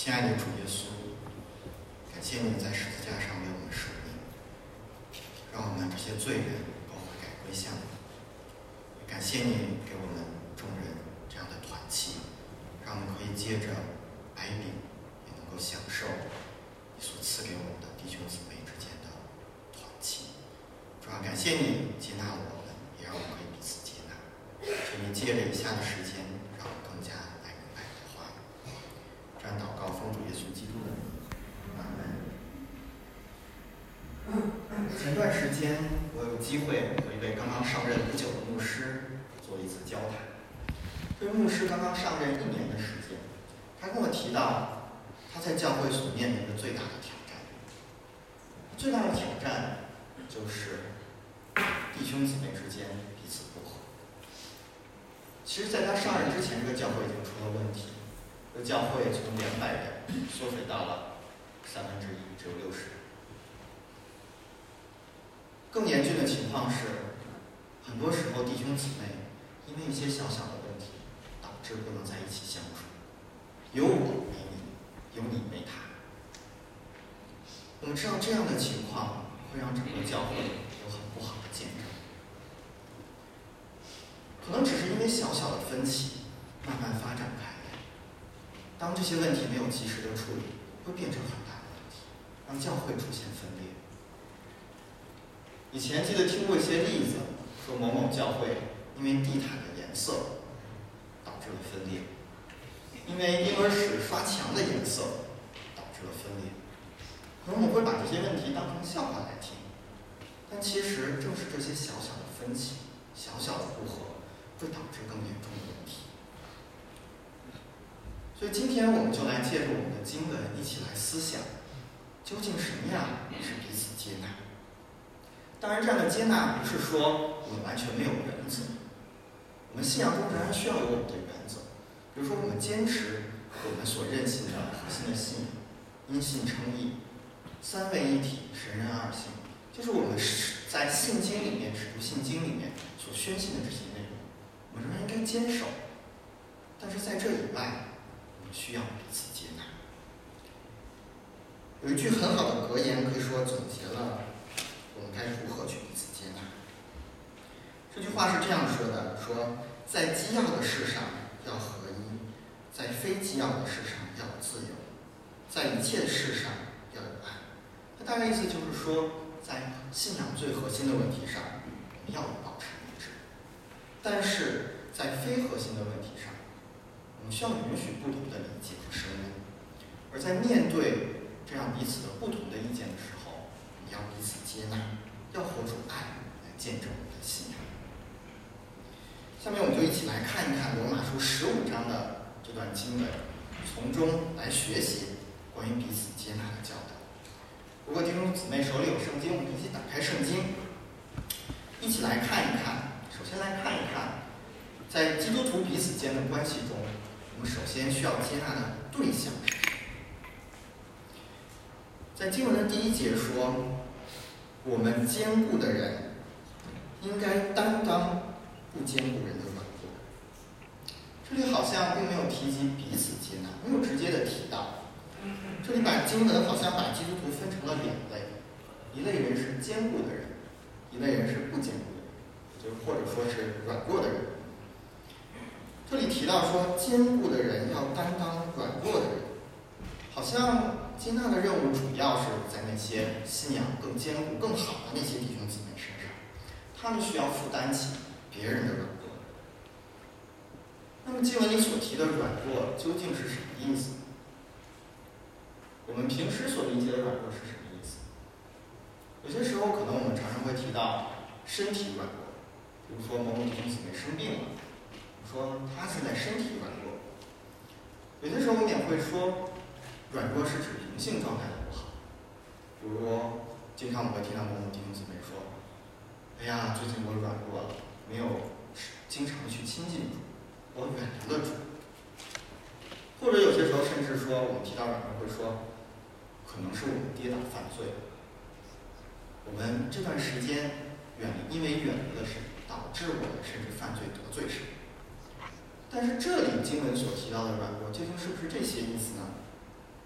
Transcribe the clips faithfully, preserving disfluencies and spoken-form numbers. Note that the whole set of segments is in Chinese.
亲爱的主耶稣，感谢你在十字架上为我们舍命，让我们这些罪人都悔改归向你。也感谢你给我们众人这样的团契，让我们可以接着挨饼，也能够享受你所赐给我们的弟兄姊妹之间的团契。主要感谢你接纳我们，也让我们可以彼此接纳。求你借着以下的时间，让我们更加来明白你的话语。这样祷告，奉主耶稣基督的名，阿门。前段时间，我有机会和一位刚刚上任不久的牧师做一次交谈。这位牧师刚刚上任一年的时间，他跟我提到他在教会所面临的最大的挑战。最大的挑战就是弟兄姊妹之间彼此不和。其实，在他上任之前，这个教会已经出了问题。这个教会从两百人缩水到了三分之一，只有六十人。更严峻的情况是，很多时候弟兄姊妹因为一些小小的问题，导致不能在一起相处。有我没你，有你没他。我们知道这样的情况会让整个教会有很不好的见证。可能只是因为小小的分歧，慢慢发展开来。当这些问题没有及时的处理，会变成很大的问题，让教会出现分裂。以前记得听过一些例子，说某某教会因为地毯的颜色导致了分裂，因为婴儿室刷墙的颜色导致了分裂。可能我们会把这些问题当成笑话来听，但其实正是这些小小的分歧、小小的不和，会导致更严重的问题。所以今天我们就来借助我们的经文一起来思想，究竟什么样是彼此接纳。当然，这样的接纳不是说我们完全没有原则。我们信仰中仍然需要有我们的原则，比如说我们坚持我们所认信的核心的信仰，因信称义，三位一体，神人二性，就是我们在信经里面、使徒信经里面所宣信的这些内容，我们仍然应该坚守。但是在这以外，我们需要彼此接纳。有一句很好的格言，可以说总结了我们该如何去彼此接纳。这句话是这样说的：说在基要的事上要合一，在非基要的事上要自由，在一切事上要有爱。它大概意思就是说，在信仰最核心的问题上，我们要保持一致；但是在非核心的问题上，我们需要允许不同的理解和声音。而在面对这样彼此的不同的意见的时候，我们要彼此接纳，要活出爱来见证我们的信仰。下面我们就一起来看一看罗马书十五章的这段经文，从中来学习关于彼此接纳的教导。如果弟兄姊妹手里有圣经，我们一起打开圣经，一起来看一看。首先来看一看，在基督徒彼此间的关系中，我们首先需要接纳的对象是谁？在经文的第一节说，我们坚固的人应该担当不坚固人的软弱。这里好像并没有提及彼此接纳，没有直接的提到。这里把经文好像把基督徒分成了两类，一类人是坚固的人，一类人是不坚固的人，就是或者说是软弱的人。这里提到说，坚固的人要担当软弱的人，好像接纳的任务主要是在那些信仰更坚固、更好的那些弟兄姊妹身上，他们需要负担起别人的软弱。那么经文里所提的软弱究竟是什么意思？我们平时所理解的软弱是什么意思？有些时候可能我们常常会提到身体软弱，比如说某某弟兄姊妹生病了，说他现在身体软弱。有些时候我们也会说软弱是指灵性状态的不好，比如说经常我们会听到某某弟兄姊妹说，哎呀，最近我软弱了，没有经常去亲近主，我远离了主。或者有些时候甚至说，我们提到软弱会说，可能是我们跌倒犯罪了，我们这段时间远离，因为远离了神，导致我们甚至犯罪得罪神。但是这里经文所提到的软弱，究竟是不是这些意思呢？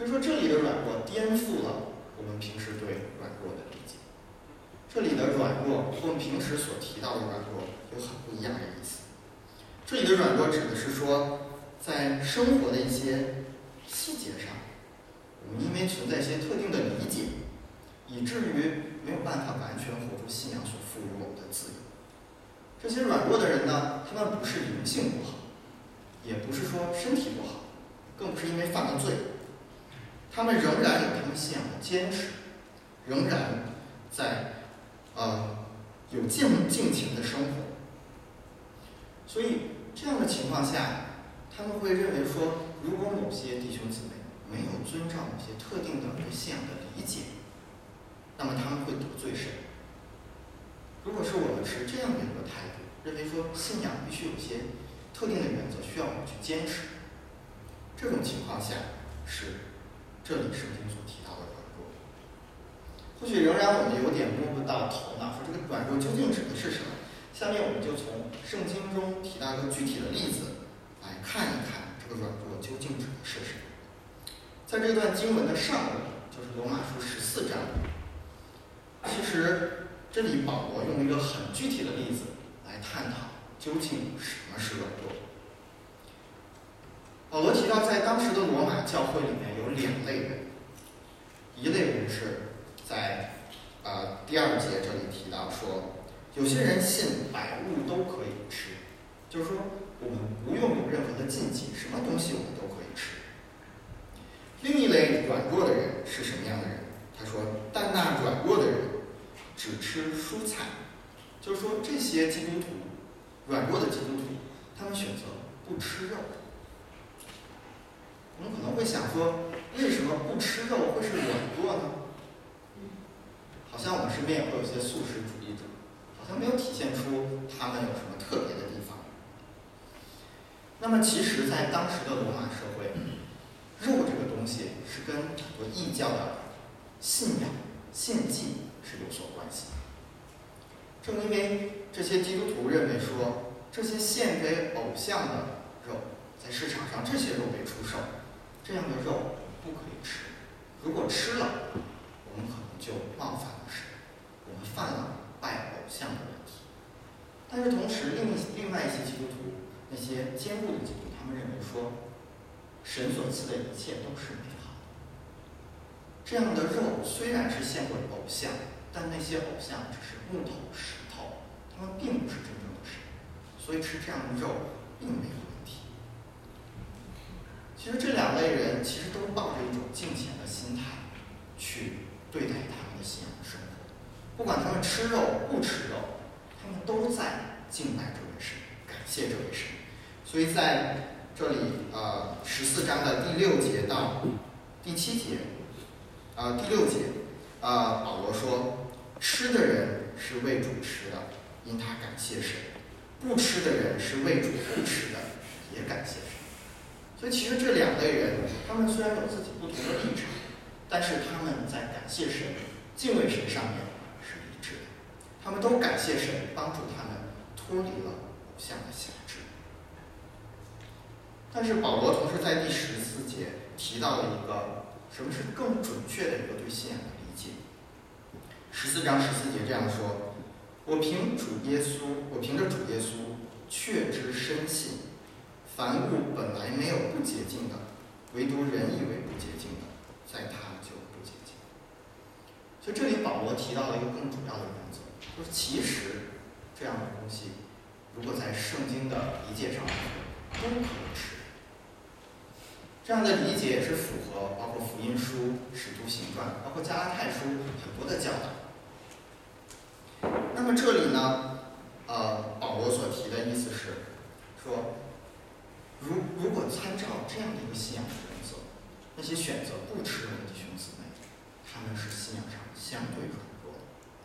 所以说，这里的软弱颠覆了我们平时对软弱的理解。这里的软弱和我们平时所提到的软弱有很不一样的意思。这里的软弱指的是说，在生活的一些细节上，我们因为存在一些特定的理解，以至于没有办法完全活出信仰所赋予我们的自由。这些软弱的人呢，他们不是灵性不好，也不是说身体不好，更不是因为犯了罪，他们仍然有他们信仰的坚持，仍然在呃有敬敬虔的生活。所以这样的情况下，他们会认为说，如果某些弟兄姊妹没有遵照某些特定的对信仰的理解，那么他们会得罪神。如果是我们持这样的一个态度，认为说信仰必须有些特定的原则需要我们去坚持，这种情况下是这里圣经所提到的软弱。或许仍然我们有点摸不到头脑，说这个软弱究竟指的是什么？下面我们就从圣经中提到一个具体的例子来看一看这个软弱究竟指的是什么。在这段经文的上文，就是罗马书十四章，其实这里保罗用一个很具体的例子来探讨究竟什么是软弱。保罗提到，在当时的罗马教会里面有两类人，一类人是在呃第二节这里提到说，有些人信百物都可以吃，就是说我们不用有任何的禁忌，什么东西我们都可以吃。另一类软弱的人是什么样的人？他说，但那软弱的人只吃蔬菜，就是说这些基督徒，软弱的基督徒，他们选择不吃肉。我们可能会想说，为什么不吃肉会是软弱呢？好像我们身边也会有一些素食主义者，好像没有体现出他们有什么特别的地方。那么其实在当时的罗马社会，肉这个东西是跟很多异教的信仰献祭是有所关系的。正因为这些基督徒认为说，这些献给偶像的肉，在市场上这些肉被出售，这样的肉不可以吃。如果吃了，我们可能就冒犯了神，我们犯了拜偶像的问题。但是同时，另另外一些基督徒，那些坚固的基督徒，他们认为说，神所赐的一切都是美好的。这样的肉虽然是献给偶像，但那些偶像只是木头、石头，他们并不是真正的神，所以吃这样的肉并没有问题。其实这两类人其实都抱着一种敬虔的心态去对待他们的信仰生活，不管他们吃肉不吃肉，他们都在敬拜这位神，感谢这位神。所以在这里呃十四章的第六节到第七节，呃第六节，呃保罗说，吃的人是为主吃的，因他感谢神；不吃的人是为主不吃的，也感谢神。所以其实这两类人，他们虽然有自己不同的立场，但是他们在感谢神、敬畏神上面是一致的。他们都感谢神帮助他们脱离了偶像的辖制。但是保罗同时在第十四节提到了一个什么是更准确的一个对信仰的理解。十四章十四节这样说：我凭主耶稣，我凭着主耶稣，确知深信，凡物本来没有不洁净的，唯独人以为不洁净的，在他就不洁净。所以这里保罗提到了一个更主要的原则，就是其实这样的东西，如果在圣经的理解上都可以吃。这样的理解也是符合包括福音书、使徒行传，包括加拉太书很多的教导。那么这里呢，呃，保罗所提的意思是说，如如果参照这样的一个信仰的原则，那些选择不吃肉的弟兄姊妹，他们是信仰上相对软弱的。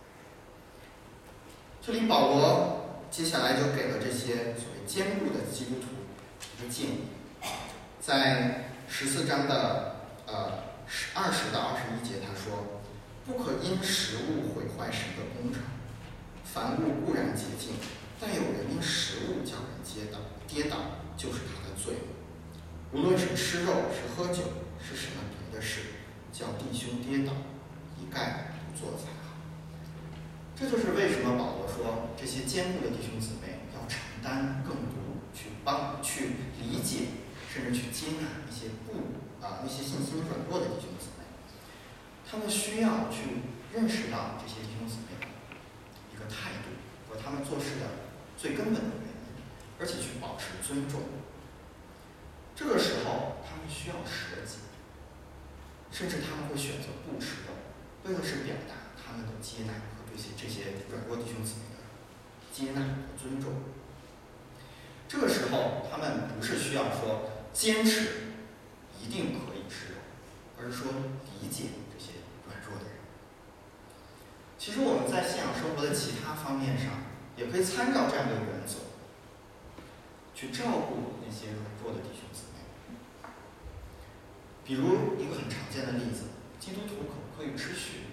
这里保罗接下来就给了这些所谓坚固的基督徒一个建议，在十四章的呃二十到二十一节，他说：不可因食物毁坏神的工程。凡物固然洁净，但有人因食物叫人跌倒，跌倒就是他的罪。无论是吃肉，是喝酒，是什么别的的是叫弟兄跌倒，一概不做才好。这就是为什么保罗说这些坚固的弟兄姊妹要承担更多，去帮、去理解，甚至去接纳一些不啊那些信心软弱的弟兄姊妹。他们需要去认识到这些弟兄姊妹的一个态度和他们做事的最根本的原因，而且去保持尊重。这个时候，他们需要舍己，甚至他们会选择不吃肉，为的是表达他们的接纳和对这些软弱弟兄姊妹的接纳和尊重。这个时候，他们不是需要说坚持一定可以吃肉，而是说理解这些软弱的人。其实我们在信仰生活的其他方面上，也可以参照这样的原则，去照顾那些软弱的弟兄姊妹。比如一个很常见的例子，基督徒可不可以吃血？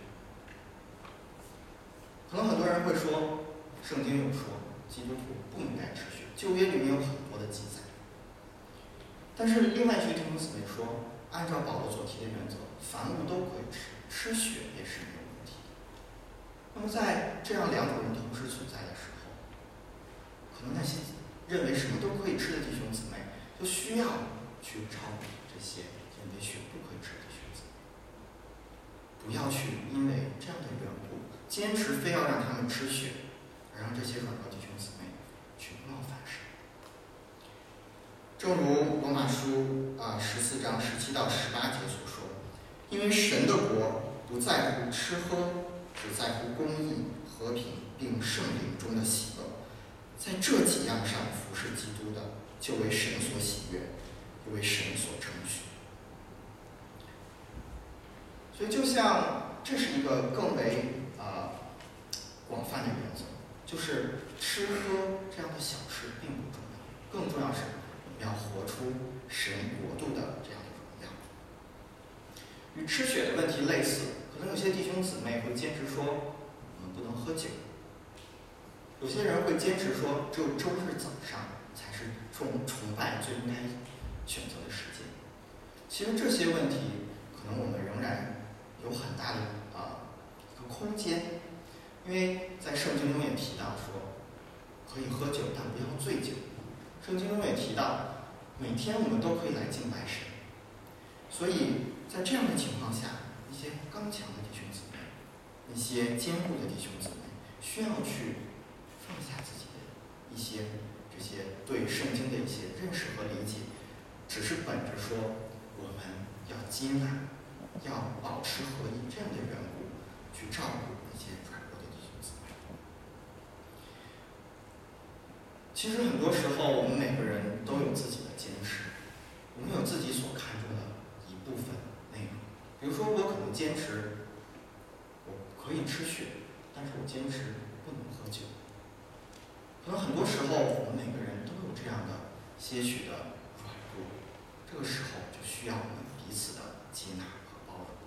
可能很多人会说，圣经有说基督徒不应该吃血，旧约里面有很多的记载。但是另外一些弟兄姊妹说，按照保罗所提的原则，凡物都可以吃，吃血也是没有问题的。那么在这样两种人同时存在的时候，可能那些认为什么都可以吃的弟兄姊妹，就需要去照顾这些认为血不可以吃的弟兄姊妹，不要去因为这样的缘故，坚持非要让他们吃血，而让这些软弱弟兄姊妹去冒犯神。正如罗马书啊十四章十七到十八节所说，因为神的国不在乎吃喝，只在乎公义、和平，并圣灵中的喜乐。在这几样上服侍基督的，就为神所喜悦，又为神所称许。所以，就像这是一个更为呃广泛的原则，就是吃喝这样的小事并不重要，更重要是我们要活出神国度的这样的荣耀。与吃血的问题类似，可能有些弟兄姊妹会坚持说我们不能喝酒，有些人会坚持说只有周日早上才是崇崇拜最应该选择的时间。其实这些问题，可能我们仍然有很大的啊、呃、一个空间，因为在圣经中也提到说，可以喝酒，但不要醉酒。圣经中也提到，每天我们都可以来敬拜神。所以在这样的情况下，一些刚强的弟兄姊妹，一些坚固的弟兄姊妹，需要去放下自己的一些这些对圣经的一些认识和理解，只是本着说我们要接纳，要保持合一这样的缘故，去照顾那些软弱的弟兄姊妹。其实很多时候，我们每个人都有自己的坚持，我们有自己所看重的一部分内容。比如说，我可能坚持我可以吃血，但是我坚持不能喝酒。可能很多时候，我们每个人都有这样的些许的软弱，这个时候就需要我们彼此的接纳和包容。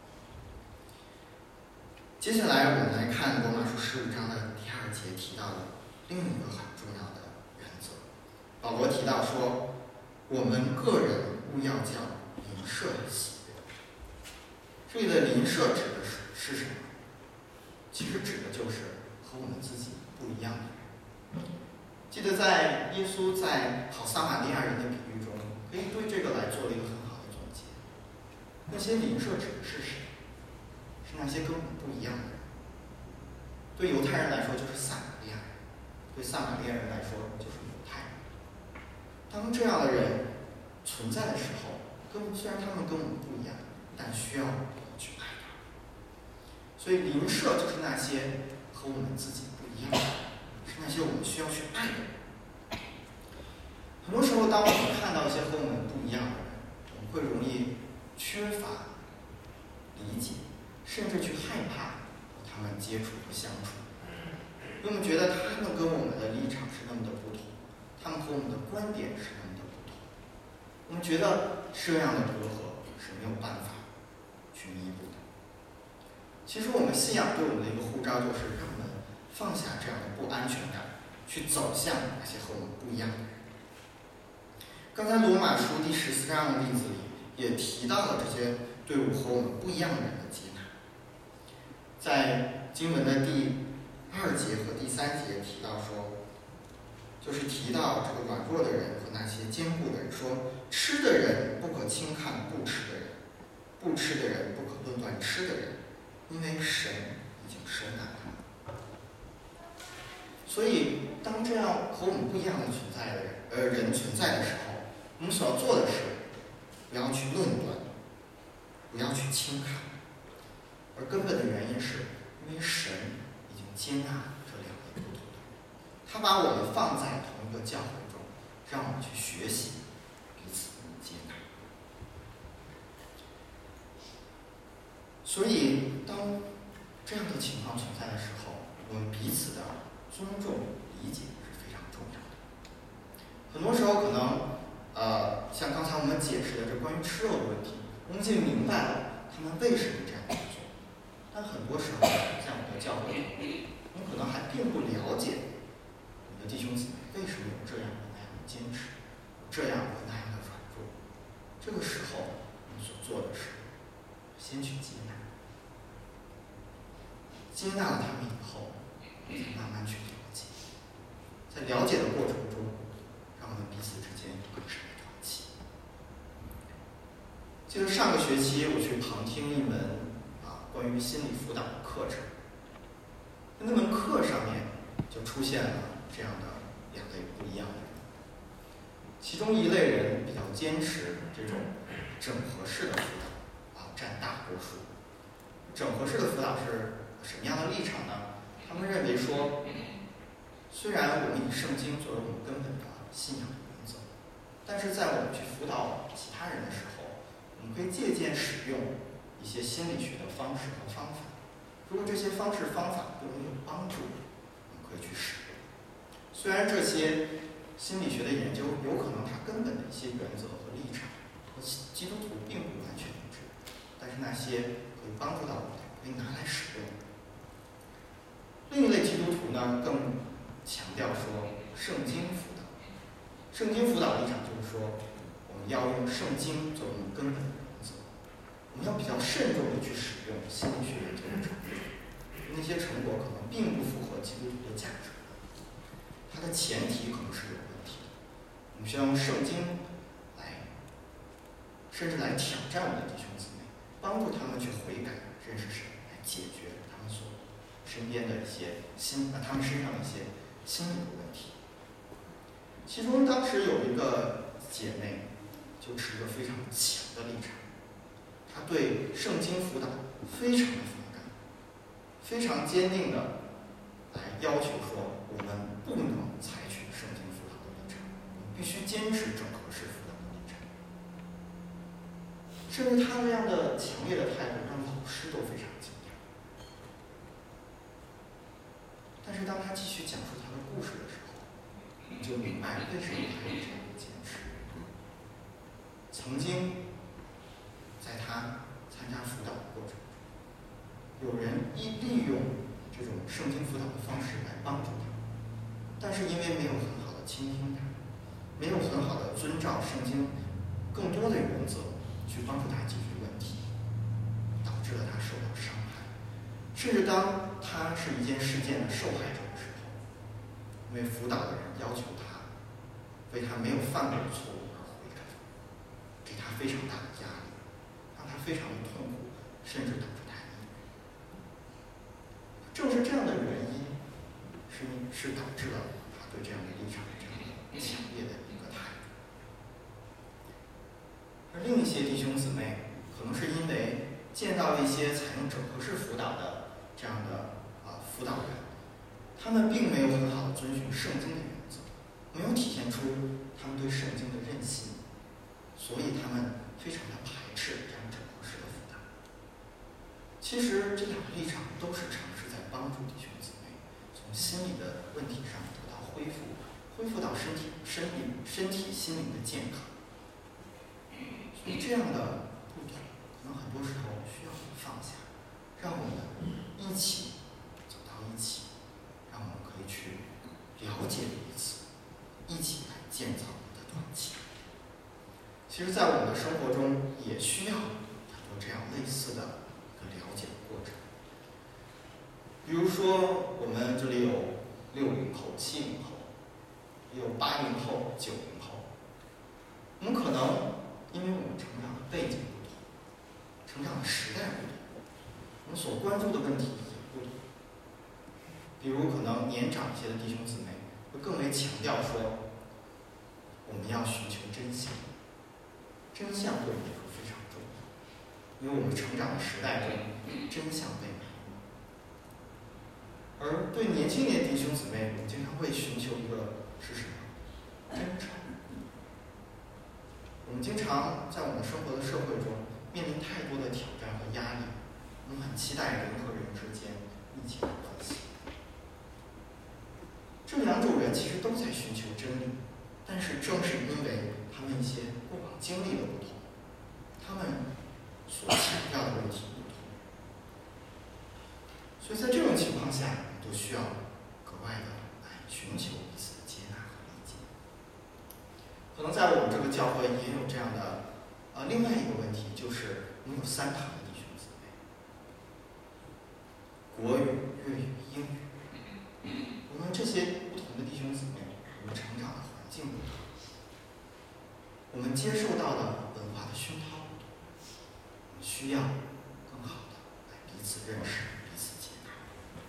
接下来，我们来看罗马书十五章的第二节提到的另一个很重要的原则。保罗提到说，我们个人务要叫邻舍喜悦。这里的邻舍指的是是什么？其实指的就是和我们自己不一样的人。记得在耶稣在好撒玛利亚人的比喻中，可以对这个来做了一个很好的总结。那些邻舍指的是谁？是那些跟我们不一样的人。对犹太人来说就是撒玛利亚人，对撒玛利亚人来说就是犹太人。当这样的人存在的时候，跟虽然他们跟我们不一样，但需要我们去爱他们。所以邻舍就是那些和我们自己不一样的人，是那些我们需要去爱的人。很多时候，当我们看到一些和我们不一样的人，我们会容易缺乏理解，甚至去害怕和他们接触和相处，因为我们觉得他们跟我们的立场是那么的不同，他们和我们的观点是那么的不同，我们觉得这样的隔阂是没有办法去弥补的。其实我们信仰对我们的一个呼召，就是让我们放下这样的不安全感，去走向那些和我们不一样的人。刚才罗马书第十四章的例子里也提到了这些队伍和我们不一样的人的接纳。在经文的第二节和第三节提到说，就是提到这个软弱的人和那些坚固的人，说吃的人不可轻看不吃的人，不吃的人不可论断吃的人，因为神已经收纳他们。所以，当这样和我们不一样的存在的人，呃，人存在的时候，我们所要做的是，不要去论断，不要去轻看，而根本的原因是，因为神已经接纳这两类不同的人，他把我们放在同一个教会中，让我们去学习彼此的接纳。所以，当这样的情况存在的时候，我们彼此的尊重、理解是非常重要的。很多时候，可能，呃，像刚才我们解释的这关于吃肉的问题，我们已经明白了他们为什么这样去做。但很多时候，在我们的教会里，我们可能还并不了解你的弟兄姊妹为什么有这样的那样的坚持，这样的那样的软弱。这个时候，我们所做的是先去接纳。接纳了他们以后，再慢慢去了解，在了解的过程中，让我们彼此之间更深的团契。记得上个学期我去旁听一门啊关于心理辅导的课程，那门课上面就出现了这样的两类不一样的人，其中一类人比较坚持这种整合式的辅导，啊占大多数。整合式的辅导是什么样的立场呢？他们认为说，虽然我们以圣经作为我们根本的信仰的原则，但是在我们去辅导其他人的时候，我们可以借鉴使用一些心理学的方式和方法。如果这些方式方法对我们有帮助，我们可以去使用。虽然这些心理学的研究有可能它根本的一些原则和立场和基督徒并不完全一致，但是那些可以帮助到我们的，可以拿来使用。另一类基督徒呢，更强调说圣经辅导。圣经辅导立场就是说，我们要用圣经作为我们根本的原则，我们要比较慎重的去使用心理学研究的成果，那些成果可能并不符合基督徒的价值，它的前提可能是有问题的。我们需要用圣经来，甚至来挑战我们的弟兄姊妹，帮助他们去悔改、认识神，来解决他们所身边的一些心啊，他们身上的一些心理的问题。其中当时有一个姐妹就持着非常强的立场，她对圣经辅导非常的反感，非常坚定的来要求说，我们不能采取圣经辅导的立场，我们必须坚持整合式辅导的立场。甚至她这样的强烈的态度让老师都非常惊讶。但是当她继续讲述她的故事的时候，你就明白为什么她有这样的坚持。曾经在她参加辅导的过程中，有人一利用这种圣经辅导的方式来帮助她，但是因为没有很好的倾听她，没有很好的遵照圣经更多的原则去帮助她解决问题，导致了她受到伤害。甚至当她是一件事件的受害者的时候，因为辅导的人要求她为她没有犯过的错误而悔改，给她非常大的压力，让她非常的痛苦，甚至导致她抑郁。正是这样的原因，是是导致了她对这样的立场这样的强烈的一个态度。而另一些弟兄姊妹，可能是因为见到一些采用整合式辅导的这样的啊辅导员，他们并没有很好的遵循圣经的原则，没有体现出他们对圣经的认信，所以他们非常的排斥这样整合式的辅导。其实这两个立场都是尝试在帮助弟兄姊妹从心理的问题上得到恢复，恢复到身体、身体、身体、心灵的健康。所以这样的不同，可能很多时候需要我们放下，让我们一起走到一起，让我们可以去了解彼此，一起来建造我们的团契。其实，在我们的生活中也需要很多这样的了解的过程。比如说，我们这里有六零后、七零后，也有八零后、九零后。我们可能因为我们成长的背景不同，成长的时代不同，我们所关注的问题也不同。比如，可能年长一些的弟兄姊妹会更为强调说，我们要寻求真相。真相对我们来说非常重要，因为我们成长的时代中，真相被埋没。而对年轻一点的弟兄姊妹，我们经常会寻求一个是什么？真诚。我们经常在我们生活的社会中面临太多的挑战和压力，我们很期待人和人之间密切的关系。这两种人其实都在寻求真理，但是正是因为他们一些过往经历的不同，他们所强调的问题不同，所以在这种情况下，我们都需要格外的来寻求彼此的接纳和理解。可能在我们这个教会也有这样的呃另外一个问题，就是我们有三堂的弟兄姊妹，国语、粤语、英语。我们这些不同的弟兄姊妹，我们成长的环境不同，我们接受到的文化的熏陶不同，我们需要更好的来彼此认识、彼此接纳。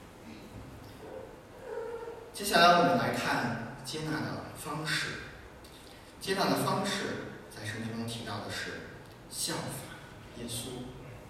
接下来我们来看接纳的方式。接纳的方式在圣经中提到的是效法耶稣。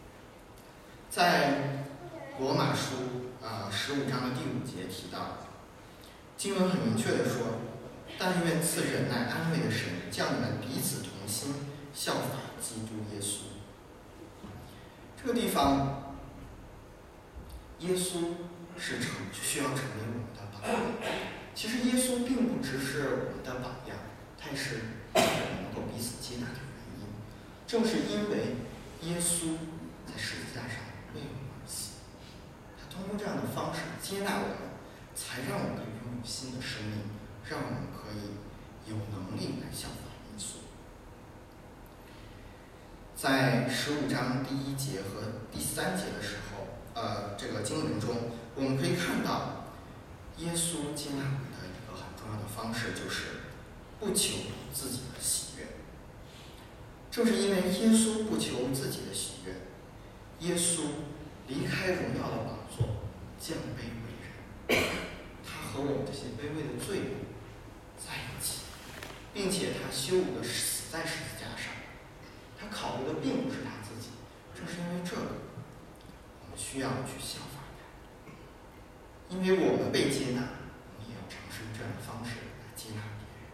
在罗马书啊十五章的第五节提到，经文很明确的说，但愿赐忍耐安慰的神，叫你们彼此同心，效法基督耶稣。这个地方，耶稣是成需要成为我们的榜样。其实耶稣并不只是我们的榜样，他也是我们能够彼此接纳的原因。正是因为耶稣在十字架上为我们而死，他通过这样的方式接纳我们，才让我们可以拥有新的生命，让我们可以有能力来效法耶稣。在十五章第一节和第三节的时候，呃，这个经文中，我们可以看到，耶稣接纳我们的一个很重要的方式，就是不求自己的喜悦。正是因为耶稣不求自己的喜悦，耶稣离开荣耀的宝座，降卑为人。他和我们这些卑微的罪人在一起，并且他羞辱的死在十字架上。他考虑的并不是他自己，正是因为这个，我们需要去效法他。因为我们被接纳，我们也要尝试这样的方式来接纳别人。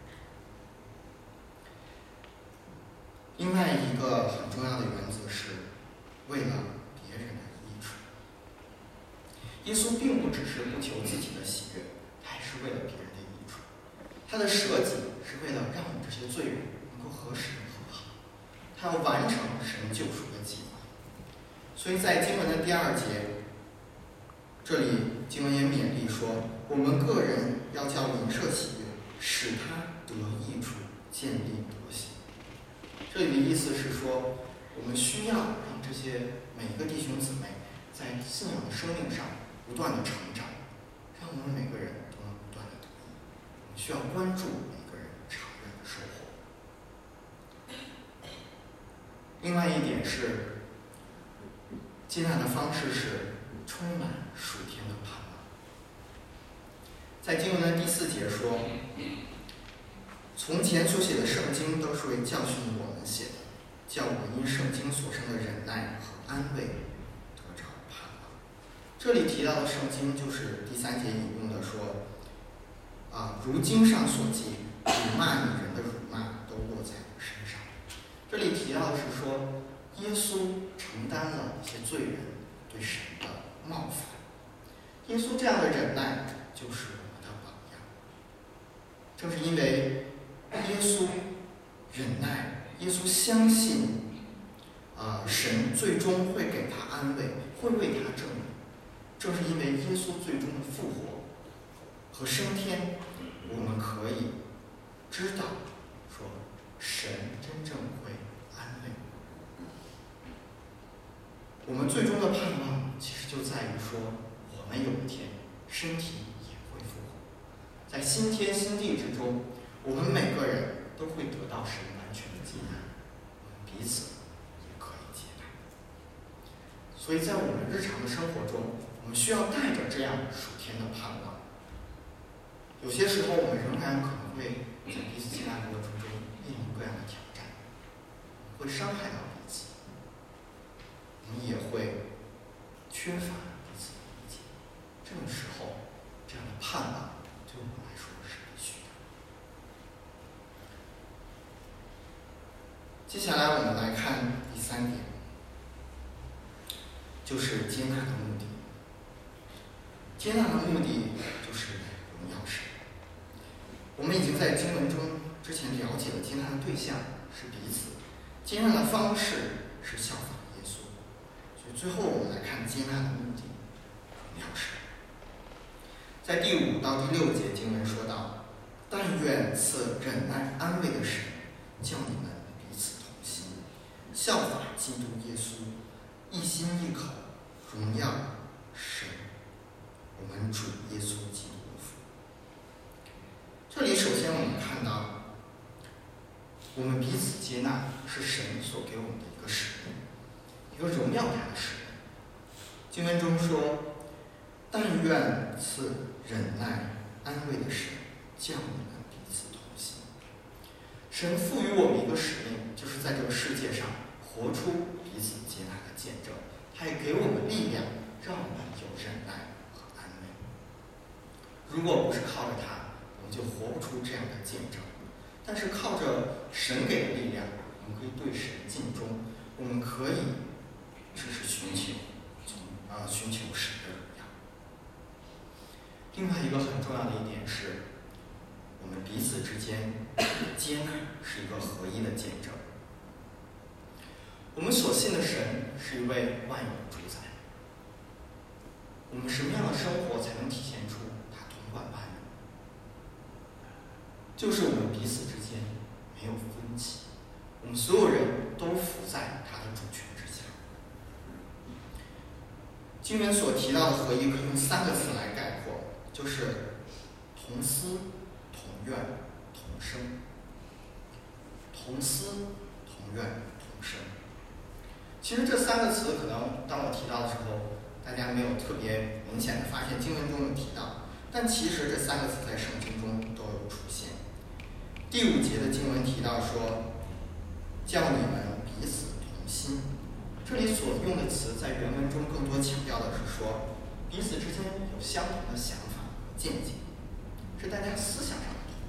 另外一个很重要的原则是，为了别人的益处。耶稣并不只是不求自己的喜悦，他还是为了别人的益处。他的舍己是为了让我们这些罪人能够和神和好，他要完成神救赎的计划。所以在经文的第二节，这里经文也勉励说，我们个人要叫邻舍喜悦，使他得益处，建立德行。这里的意思是说，我们需要让这些每一个弟兄姊妹在信仰的生命上不断的成长，让我们每个人都能不断的得益。我们需要关注每个人长远的收获。另外一点是，接纳的方式是充满属天的盼望。在经文的第四节说，从前所写的圣经都是为教训我们写的，叫我们因圣经所生的忍耐和安慰得着盼望。这里提到的圣经就是第三节引用的说，啊，如经上所记，辱骂你人的辱骂都落在我身上。这里提到的是说，耶稣承担了一些罪人对神的冒犯。耶稣这样的忍耐就是我们的榜样。正是因为耶稣忍耐，耶稣相信，啊、呃，神最终会给他安慰，会为他证明。正是因为耶稣最终的复活和升天，我们可以知道说，神真正会安慰我们。 我们最终的盼望其实就在于说，我们有一天身体也会复活，在新天新地之中，我们每个人都会得到神完全的接纳，我们彼此也可以接纳。所以在我们日常的生活中，我们需要带着这样属天的盼望。有些时候，我们仍然可能会在彼此接纳的过程中面临各样的挑战，会伤害到彼此，我们也会缺乏彼此的理解。这种时候，这样的盼望对我们来说是必须的。接下来我们来看第三点，就是接纳的目的。接纳的目的就是荣耀神。我们已经在经文中之前了解了接纳的对象是彼此，接纳的方式是效法耶稣。所以最后我们来看接纳的目的，荣耀神。在第五到第六节经文说到，但愿赐忍耐安慰的神，叫你们彼此同心，效法基督耶稣，一心一口荣耀神，我们主耶稣基督的父。这里首先我们看到，我们彼此接纳是神所给我们的一个使命，一个荣耀他的使命。经文中说，但愿赐忍耐安慰的神，叫你们彼此同心。神赋予我们一个使命，就是在这个世界上活出彼此接纳的见证，他也给我们力量，让我们有忍耐和安慰。如果不是靠着他，我们就活不出这样的见证。但是靠着神给的力量，我们可以对神尽忠，我们可以只是寻求从呃寻求神的荣耀。另外一个很重要的一点是，我们彼此之间接纳是一个合一的见证。我们所信的神是一位万有的主宰，我们什么样的生活才能体现出他统管万有？就是我们彼此之间没有分歧，我们所有人都服在他的主权之下。经文所提到的合一可以用三个词来概括，就是同思、同愿、同声。同思、同愿、同声。其实这三个词可能当我提到的时候，大家没有特别明显的发现经文中有提到，但其实这三个词在圣经中都有出现。第五节的经文提到说，叫你们彼此同心。这里所用的词在原文中更多强调的是说，彼此之间有相同的想法和见解，是大家思想上的同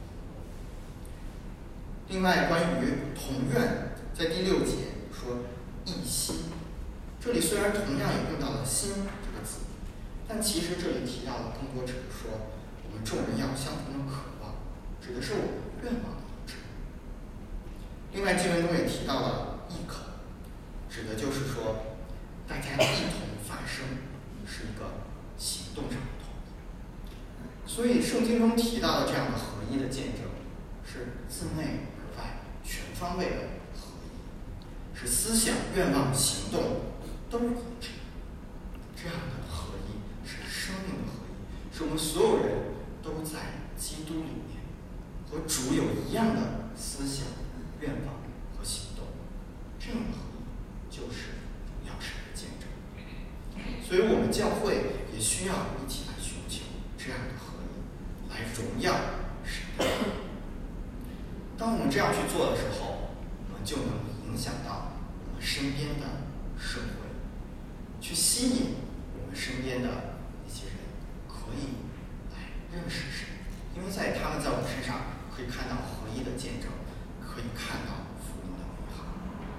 意。另外，关于同愿，在第六节说一心，这里虽然同样也用到了心这个字，但其实这里提到的更多只是说我们众人要有相同的渴望，指的是我们愿望的一致。另外，经文中也提到了异口，指的就是说大家一同发声，是一个行动上的同意。所以圣经中提到的这样的合一的见证，是自内而外全方位的合一，是思想、愿望、行动都一致。这样的合一是生命的合一，是我们所有人都在基督里面和主有一样的思想、愿望和行动。这样的合一就是荣耀神的见证。所以我们教会也需要一起来寻求这样的合一，来荣耀神的名。当我们这样去做的时候，我们就能影响到我们身边的社会，去吸引我们身边的一些人可以来认识神，因为在他们在我们身上可以看到合一的见证，可以看到福音的美好。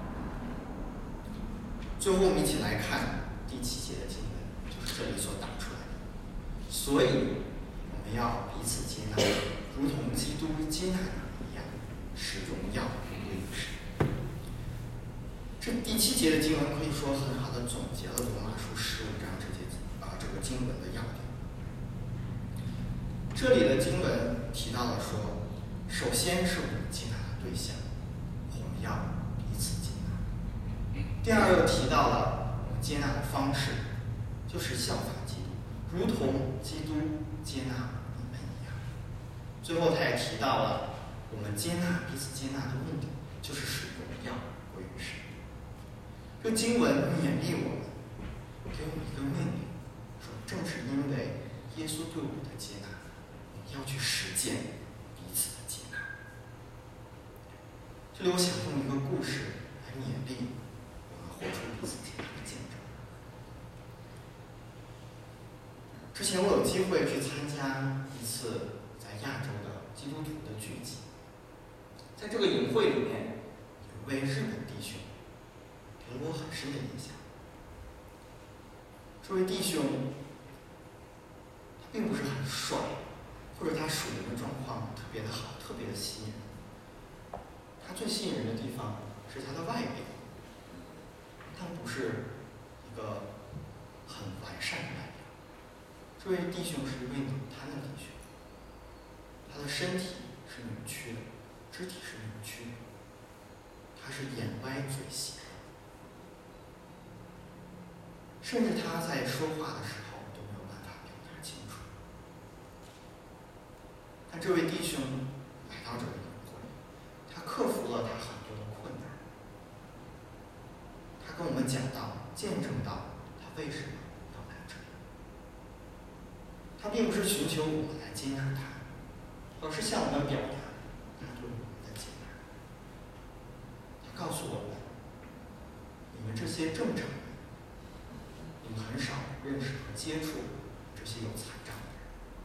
最后我们一起来看第七节的经文，就是这里所打出来的。所以我们要彼此接纳，如同基督接纳你们一样，使荣耀归于神。这第七节的经文可以说很好的总结了罗马书十五章这节啊、呃、这个经文的要点。这里的经文提到了说，首先是我们接纳的对象，我们要彼此接纳。第二又提到了我们接纳的方式就是效法基督，如同基督接纳你们一样。最后他也提到了我们接纳彼此接纳的目的，就是使荣耀归于神。这经文勉励我们，给我们一个命令，说正是因为耶稣对我们的接纳，我们要去实践彼此的接纳。这里我想用一个故事来勉励我们活出彼此接纳的见证。之前我有机会去参加一次在亚洲的基督徒的聚集，在这个营会里面，有一位日本弟兄给了我很深的印象。这位弟兄他并不是很帅，或者他属灵的状况特别的好，特别的吸引人。他最吸引人的地方是他的外表，但不是一个很完善的外表。这位弟兄是一位脑瘫的弟兄，他的身体是扭曲的，肢体是扭曲的，他是眼歪嘴斜，甚至他在说话的时候都没有办法表达清楚。但这位弟兄来到这个营会，他克服了他很多的困难。他跟我们讲到，见证到他为什么要来这里。他并不是寻求我们来接纳他，而是向我们表达他对我们的接纳。他告诉我们，你们这些正常人，你们很少认识和接触这些有残障的人，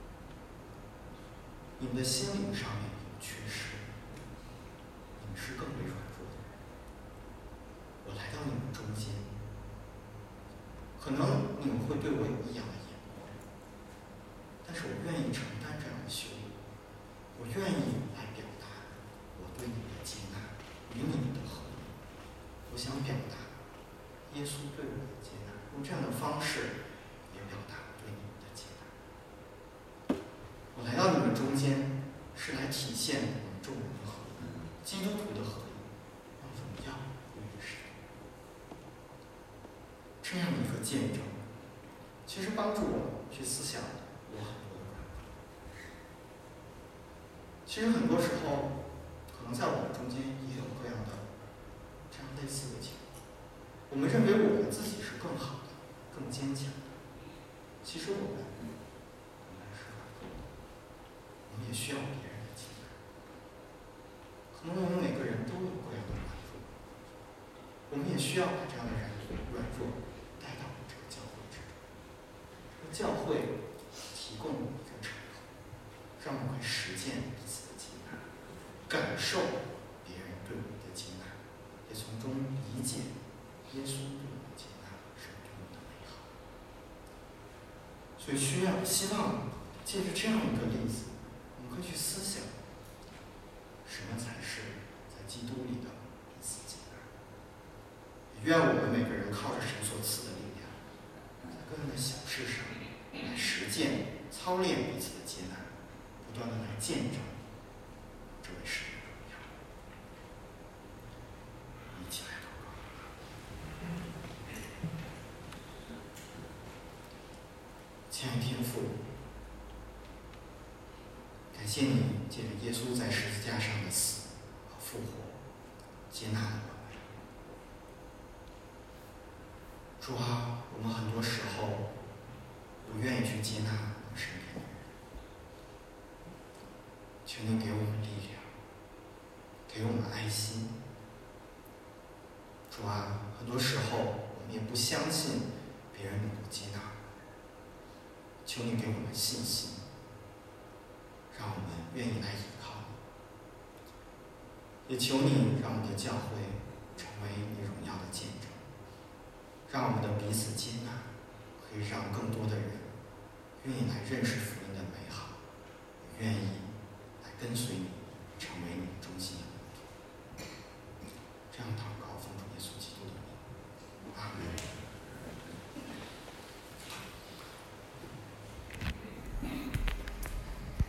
你们的心灵上面有缺失，你们是更为软弱的人。我来到你们中间，可能你们会对我有异样的眼光，但是我愿意承担这样的羞辱，我愿意来表达我对你们的接纳，与你们的合一。我想表达耶稣对我的接纳，用这样的方式也表达对你们的接纳。我来到你们中间，是来体现我们众人的合一，基督徒的合一，让荣耀归于神。这样一个见证，其实帮助我去思想我很多的软弱。其实很多时候，可能在我们中间也有各样的这样类似的情况。我们认为我们自己是更好的，更坚强的。其实我们，我们是软弱的，我们也需要别人的接纳。可能我们每个人都有各样的软弱，我们也需要把这样的软软弱带到这个教会之中。这个教会提供一个场合，让我们实践彼此的接纳，感受别人对我们的接纳，也从中理解耶稣对我们的接纳是多么的美好。所以需要希望借着这样一个例子，我们可以去思想，什么才是在基督里的彼此接纳。也愿我们每个人靠着神所赐的力量，在各样的小事上来实践、操练彼此的接纳，不断的来见证这位神的荣耀。一起来祷告。亲爱的天父，感谢你借着耶稣在十字架上的死和复活，接纳了我们。主啊，我们很多时候不愿意去接纳我们身边的人，求你给我们力量，给我们爱心。主啊，很多时候我们也不相信别人能够接纳我们，求你给我们信心，让我们愿意来依靠你。也求你让我们的教会成为你荣耀的见证，让我们的彼此接纳可以让更多的人愿意来认识福音。